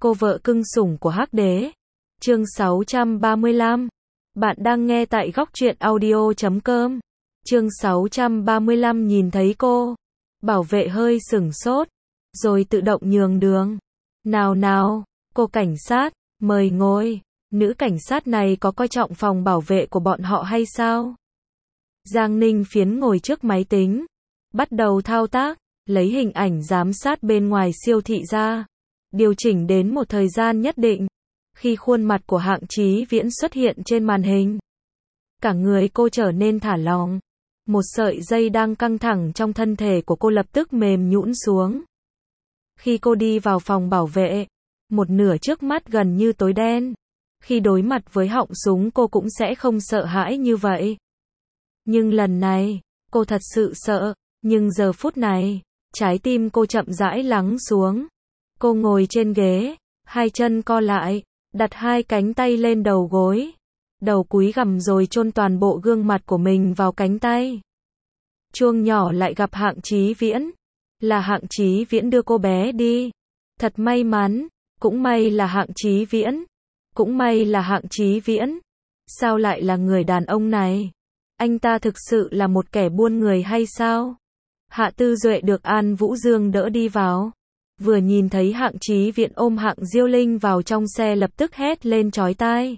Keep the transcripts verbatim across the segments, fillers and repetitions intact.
Cô vợ cưng sủng của Hắc Đế. Chương sáu trăm ba mươi lăm. Bạn đang nghe tại góc truyện audio chấm com. Chương sáu trăm ba mươi lăm nhìn thấy cô. Bảo vệ hơi sửng sốt, rồi tự động nhường đường. Nào nào, cô cảnh sát, mời ngồi. Nữ cảnh sát này có coi trọng phòng bảo vệ của bọn họ hay sao? Giang Ninh Phiến ngồi trước máy tính, bắt đầu thao tác, lấy hình ảnh giám sát bên ngoài siêu thị ra, điều chỉnh đến một thời gian nhất định. Khi khuôn mặt của Hạng Chí Viễn xuất hiện trên màn hình, cả người cô trở nên thả lỏng. Một sợi dây đang căng thẳng trong thân thể của cô lập tức mềm nhũn xuống. Khi cô đi vào phòng bảo vệ, một nửa trước mắt gần như tối đen. Khi đối mặt với họng súng cô cũng sẽ không sợ hãi như vậy. Nhưng lần này, cô thật sự sợ. Nhưng giờ phút này, trái tim cô chậm rãi lắng xuống. Cô ngồi trên ghế, hai chân co lại, đặt hai cánh tay lên đầu gối. Đầu cúi gằm rồi chôn toàn bộ gương mặt của mình vào cánh tay. Chuông nhỏ lại gặp Hạng Chí Viễn. Là Hạng Chí Viễn đưa cô bé đi. Thật may mắn, cũng may là Hạng Chí Viễn. Cũng may là Hạng Chí Viễn. Sao lại là người đàn ông này? Anh ta thực sự là một kẻ buôn người hay sao? Hạ Tư Duệ được An Vũ Dương đỡ đi vào. Vừa nhìn thấy Hạng Chí Viễn ôm Hạng Diêu Linh vào trong xe lập tức hét lên chói tai.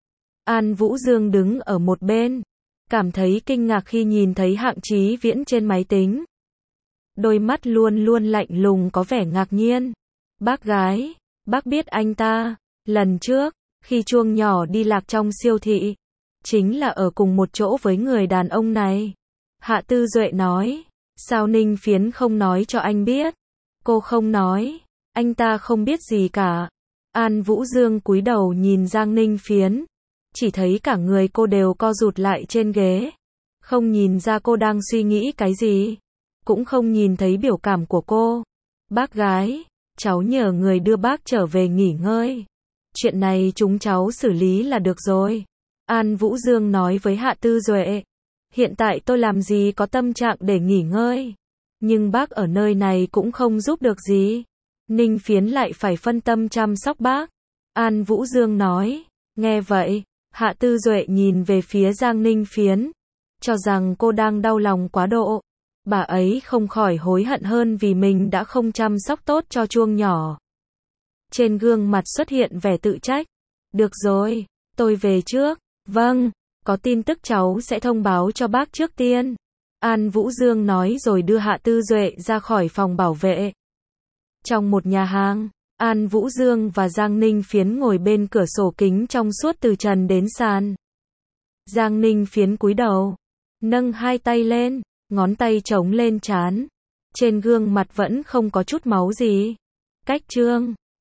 An Vũ Dương đứng ở một bên, cảm thấy kinh ngạc khi nhìn thấy Hạng Chí Viễn trên máy tính. Đôi mắt luôn luôn lạnh lùng có vẻ ngạc nhiên. Bác gái, bác biết anh ta, lần trước, khi Chuông nhỏ đi lạc trong siêu thị, chính là ở cùng một chỗ với người đàn ông này. Hạ Tư Duệ nói, sao Ninh Phiến không nói cho anh biết? Cô không nói, anh ta không biết gì cả. An Vũ Dương cúi đầu nhìn Giang Ninh Phiến, chỉ thấy cả người cô đều co rụt lại trên ghế. Không nhìn ra cô đang suy nghĩ cái gì, cũng không nhìn thấy biểu cảm của cô. Bác gái, cháu nhờ người đưa bác trở về nghỉ ngơi. Chuyện này chúng cháu xử lý là được rồi. An Vũ Dương nói với Hạ Tư Duệ. Hiện tại tôi làm gì có tâm trạng để nghỉ ngơi. Nhưng bác ở nơi này cũng không giúp được gì. Ninh Phiến lại phải phân tâm chăm sóc bác. An Vũ Dương nói. Nghe vậy, Hạ Tư Duệ nhìn về phía Giang Ninh Phiến, cho rằng cô đang đau lòng quá độ. Bà ấy không khỏi hối hận hơn vì mình đã không chăm sóc tốt cho Chuông nhỏ. Trên gương mặt xuất hiện vẻ tự trách. Được rồi, tôi về trước. Vâng, có tin tức cháu sẽ thông báo cho bác trước tiên. An Vũ Dương nói rồi đưa Hạ Tư Duệ ra khỏi phòng bảo vệ. Trong một nhà hàng, An Vũ Dương và Giang Ninh Phiến ngồi bên cửa sổ kính trong suốt từ trần đến sàn. Giang Ninh Phiến cúi đầu, nâng hai tay lên, ngón tay chống lên trán. Trên gương mặt vẫn không có chút máu gì. Cách Trương